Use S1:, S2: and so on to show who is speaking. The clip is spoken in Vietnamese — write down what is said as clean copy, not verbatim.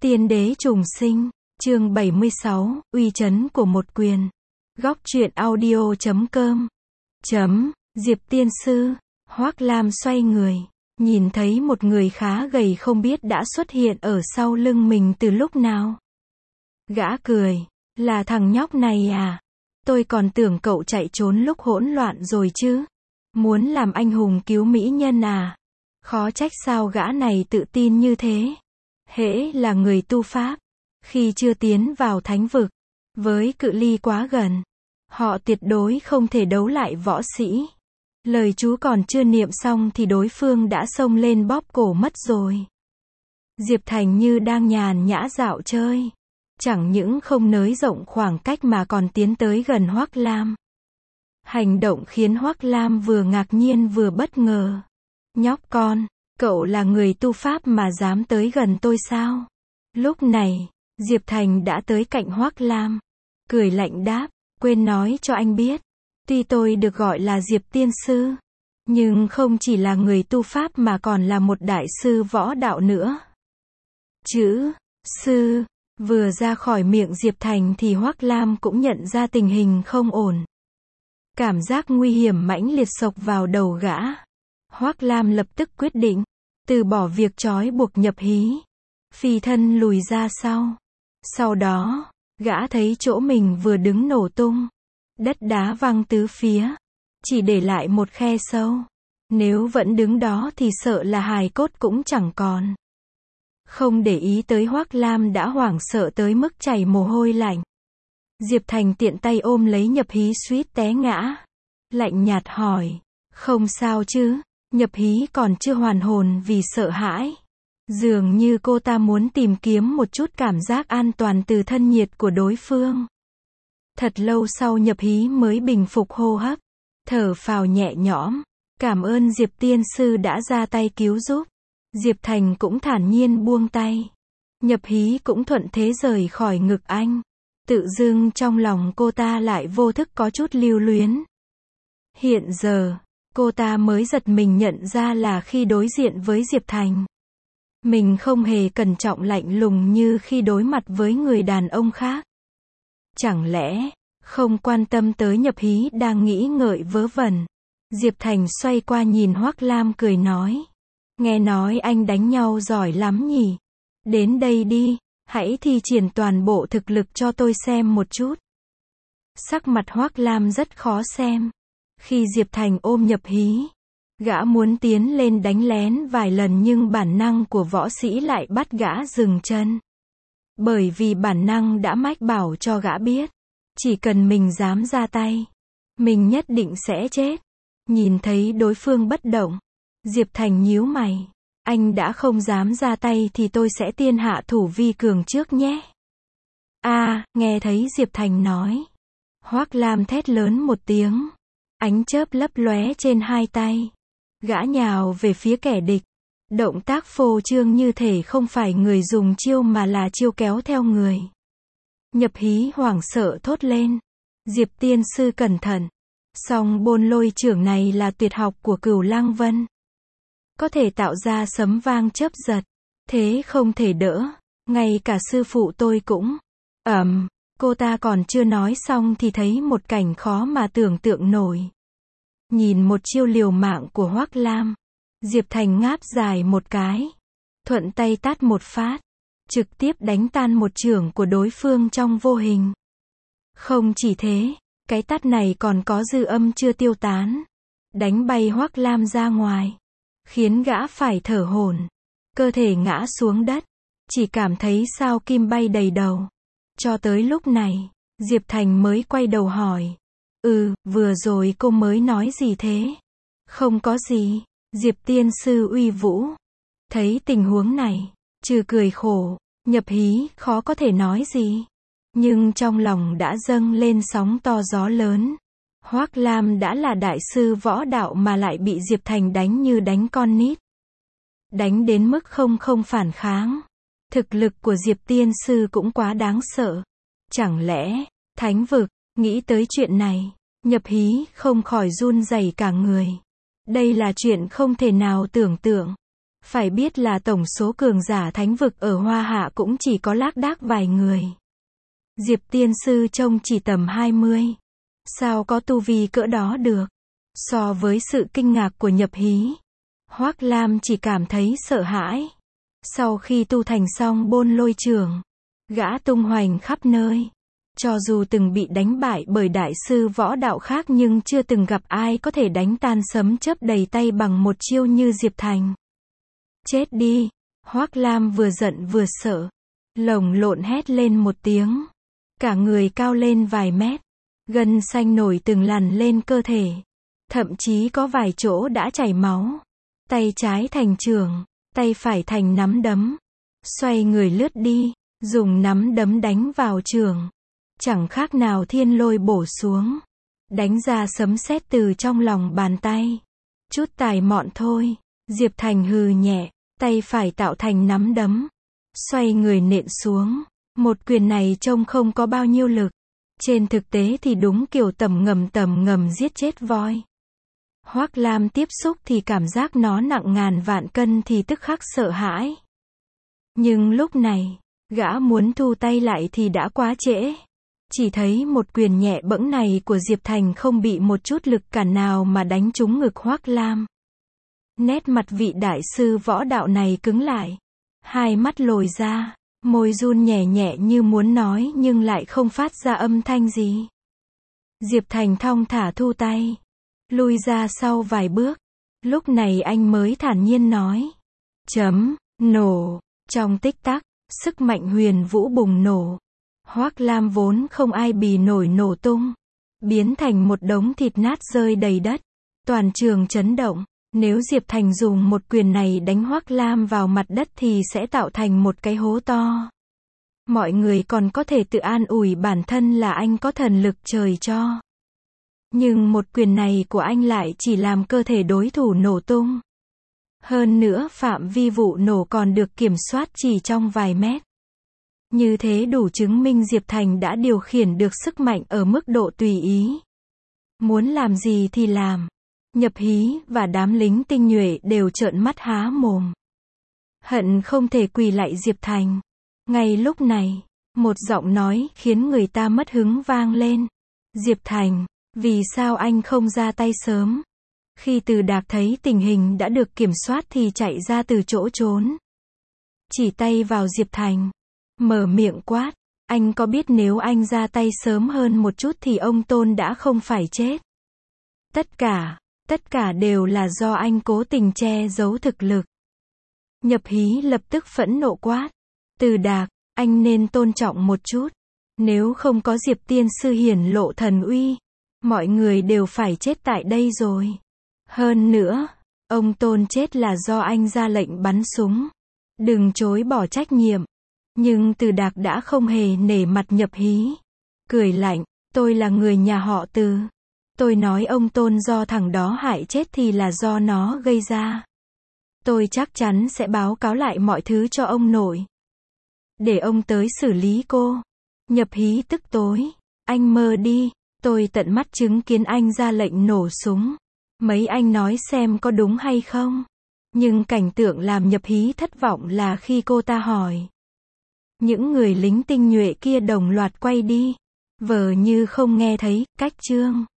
S1: Tiên đế trùng sinh, chương 76, uy chấn của một quyền. Góc truyện audio.com. Diệp tiên sư, Hoắc Lam xoay người, nhìn thấy một người khá gầy không biết đã xuất hiện ở sau lưng mình từ lúc nào. Gã cười, là thằng nhóc này à? Tôi còn tưởng cậu chạy trốn lúc hỗn loạn rồi chứ. Muốn làm anh hùng cứu mỹ nhân à? Khó trách sao gã này tự tin như thế. Hễ là người tu pháp, khi chưa tiến vào thánh vực, với cự ly quá gần, họ tuyệt đối không thể đấu lại võ sĩ. Lời chú còn chưa niệm xong thì đối phương đã xông lên bóp cổ mất rồi. Diệp Thành như đang nhàn nhã dạo chơi, chẳng những không nới rộng khoảng cách mà còn tiến tới gần Hoắc Lam. Hành động khiến Hoắc Lam vừa ngạc nhiên vừa bất ngờ. Nhóc con, cậu là người tu pháp mà dám tới gần tôi sao? Lúc này, Diệp Thành đã tới cạnh Hoắc Lam, cười lạnh đáp, quên nói cho anh biết, tuy tôi được gọi là Diệp tiên sư, nhưng không chỉ là người tu pháp mà còn là một đại sư võ đạo nữa. Chữ sư vừa ra khỏi miệng Diệp Thành thì Hoắc Lam cũng nhận ra tình hình không ổn. Cảm giác nguy hiểm mãnh liệt xộc vào đầu gã. Hoắc Lam lập tức quyết định từ bỏ việc trói buộc Nhập Hí, phi thân lùi ra sau. Sau đó, gã thấy chỗ mình vừa đứng nổ tung, đất đá văng tứ phía, chỉ để lại một khe sâu. Nếu vẫn đứng đó thì sợ là hài cốt cũng chẳng còn. Không để ý tới Hoắc Lam đã hoảng sợ tới mức chảy mồ hôi lạnh. Diệp Thành tiện tay ôm lấy Nhập Hí suýt té ngã. Lạnh nhạt hỏi, không sao chứ? Nhập Hí còn chưa hoàn hồn vì sợ hãi. Dường như cô ta muốn tìm kiếm một chút cảm giác an toàn từ thân nhiệt của đối phương. Thật lâu sau Nhập Hí mới bình phục hô hấp, thở phào nhẹ nhõm, cảm ơn Diệp tiên sư đã ra tay cứu giúp. Diệp Thành cũng thản nhiên buông tay. Nhập Hí cũng thuận thế rời khỏi ngực anh. Tự dưng trong lòng cô ta lại vô thức có chút lưu luyến. Hiện giờ, cô ta mới giật mình nhận ra là khi đối diện với Diệp Thành, mình không hề cẩn trọng lạnh lùng như khi đối mặt với người đàn ông khác. Chẳng lẽ, không quan tâm tới Nhập Hí đang nghĩ ngợi vớ vẩn. Diệp Thành xoay qua nhìn Hoắc Lam cười nói, nghe nói anh đánh nhau giỏi lắm nhỉ? Đến đây đi, hãy thi triển toàn bộ thực lực cho tôi xem một chút. Sắc mặt Hoắc Lam rất khó xem. Khi Diệp Thành ôm Nhập Hí, gã muốn tiến lên đánh lén vài lần nhưng bản năng của võ sĩ lại bắt gã dừng chân. Bởi vì bản năng đã mách bảo cho gã biết, chỉ cần mình dám ra tay, mình nhất định sẽ chết. Nhìn thấy đối phương bất động, Diệp Thành nhíu mày, anh đã không dám ra tay thì tôi sẽ tiên hạ thủ vi cường trước nhé. Nghe thấy Diệp Thành nói, Hoắc Lam thét lớn một tiếng, ánh chớp lấp lóe trên hai tay. Gã nhào về phía kẻ địch. Động tác phô trương như thể không phải người dùng chiêu mà là chiêu kéo theo người. Nhập Hí hoảng sợ thốt lên, Diệp tiên sư cẩn thận. Song Bôn Lôi trưởng này là tuyệt học của Cửu Lăng Vân, có thể tạo ra sấm vang chớp giật, thế không thể đỡ. Ngay cả sư phụ tôi cũng. Cô ta còn chưa nói xong thì thấy một cảnh khó mà tưởng tượng nổi. Nhìn một chiêu liều mạng của Hoắc Lam, Diệp Thành ngáp dài một cái, thuận tay tát một phát, trực tiếp đánh tan một chưởng của đối phương trong vô hình. Không chỉ thế, cái tát này còn có dư âm chưa tiêu tán, đánh bay Hoắc Lam ra ngoài, khiến gã phải thở hổn, cơ thể ngã xuống đất, chỉ cảm thấy sao kim bay đầy đầu. Cho tới lúc này, Diệp Thành mới quay đầu hỏi, vừa rồi cô mới nói gì thế? Không có gì, Diệp tiên sư uy vũ. Thấy tình huống này, trừ cười khổ, Nhập Hí khó có thể nói gì. Nhưng trong lòng đã dâng lên sóng to gió lớn. Hoắc Lam đã là đại sư võ đạo mà lại bị Diệp Thành đánh như đánh con nít. Đánh đến mức không phản kháng. Thực lực của Diệp tiên sư cũng quá đáng sợ. Chẳng lẽ, thánh vực? Nghĩ tới chuyện này, Nhập Hí không khỏi run rẩy cả người. Đây là chuyện không thể nào tưởng tượng. Phải biết là tổng số cường giả thánh vực ở Hoa Hạ cũng chỉ có lác đác vài người. Diệp tiên sư trông chỉ tầm 20. Sao có tu vi cỡ đó được? So với sự kinh ngạc của Nhập Hí, Hoắc Lam chỉ cảm thấy sợ hãi. Sau khi tu thành xong Bôn Lôi Trưởng, gã tung hoành khắp nơi. Cho dù từng bị đánh bại bởi đại sư võ đạo khác nhưng chưa từng gặp ai có thể đánh tan sấm chớp đầy tay bằng một chiêu như Diệp Thành. Chết đi! Hoắc Lam vừa giận vừa sợ. Lồng lộn hét lên một tiếng. Cả người cao lên vài mét. Gân xanh nổi từng lằn lên cơ thể. Thậm chí có vài chỗ đã chảy máu. Tay trái thành chưởng, tay phải thành nắm đấm. Xoay người lướt đi, dùng nắm đấm đánh vào chưởng. Chẳng khác nào thiên lôi bổ xuống. Đánh ra sấm sét từ trong lòng bàn tay. Chút tài mọn thôi. Diệp Thành hừ nhẹ, tay phải tạo thành nắm đấm. Xoay người nện xuống. Một quyền này trông không có bao nhiêu lực. Trên thực tế thì đúng kiểu tầm ngầm giết chết voi. Hoắc Lam tiếp xúc thì cảm giác nó nặng ngàn vạn cân thì tức khắc sợ hãi. Nhưng lúc này, gã muốn thu tay lại thì đã quá trễ. Chỉ thấy một quyền nhẹ bẫng này của Diệp Thành không bị một chút lực cản nào mà đánh trúng ngực Hoắc Lam. Nét mặt vị đại sư võ đạo này cứng lại. Hai mắt lồi ra, môi run nhẹ nhẹ như muốn nói nhưng lại không phát ra âm thanh gì. Diệp Thành thong thả thu tay, lui ra sau vài bước. Lúc này anh mới thản nhiên nói. Nổ. Trong tích tắc, sức mạnh huyền vũ bùng nổ. Hoắc Lam vốn không ai bì nổi nổ tung. Biến thành một đống thịt nát rơi đầy đất. Toàn trường chấn động. Nếu Diệp Thành dùng một quyền này đánh Hoắc Lam vào mặt đất thì sẽ tạo thành một cái hố to. Mọi người còn có thể tự an ủi bản thân là anh có thần lực trời cho. Nhưng một quyền này của anh lại chỉ làm cơ thể đối thủ nổ tung. Hơn nữa phạm vi vụ nổ còn được kiểm soát chỉ trong vài mét. Như thế đủ chứng minh Diệp Thành đã điều khiển được sức mạnh ở mức độ tùy ý. Muốn làm gì thì làm. Nhập Hí và đám lính tinh nhuệ đều trợn mắt há mồm. Hận không thể quỳ lại Diệp Thành. Ngay lúc này, một giọng nói khiến người ta mất hứng vang lên. Diệp Thành, vì sao anh không ra tay sớm? Khi Từ Đạc thấy tình hình đã được kiểm soát thì chạy ra từ chỗ trốn. Chỉ tay vào Diệp Thành. Mở miệng quát. Anh có biết nếu anh ra tay sớm hơn một chút thì ông Tôn đã không phải chết? Tất cả đều là do anh cố tình che giấu thực lực. Nhập Hí lập tức phẫn nộ quát. Từ Đạc, anh nên tôn trọng một chút. Nếu không có Diệp tiên sư hiển lộ thần uy, mọi người đều phải chết tại đây rồi. Hơn nữa, ông Tôn chết là do anh ra lệnh bắn súng. Đừng chối bỏ trách nhiệm. Nhưng Từ Đạc đã không hề nể mặt Nhập Hí. Cười lạnh, tôi là người nhà họ Từ. Tôi nói ông Tôn do thằng đó hại chết thì là do nó gây ra. Tôi chắc chắn sẽ báo cáo lại mọi thứ cho ông nội. Để ông tới xử lý cô. Nhập Hí tức tối. Anh mơ đi, tôi tận mắt chứng kiến anh ra lệnh nổ súng. Mấy anh nói xem có đúng hay không? Nhưng cảnh tượng làm Nhập Hí thất vọng là khi cô ta hỏi. Những người lính tinh nhuệ kia đồng loạt quay đi. Vờ như không nghe thấy. Cách chương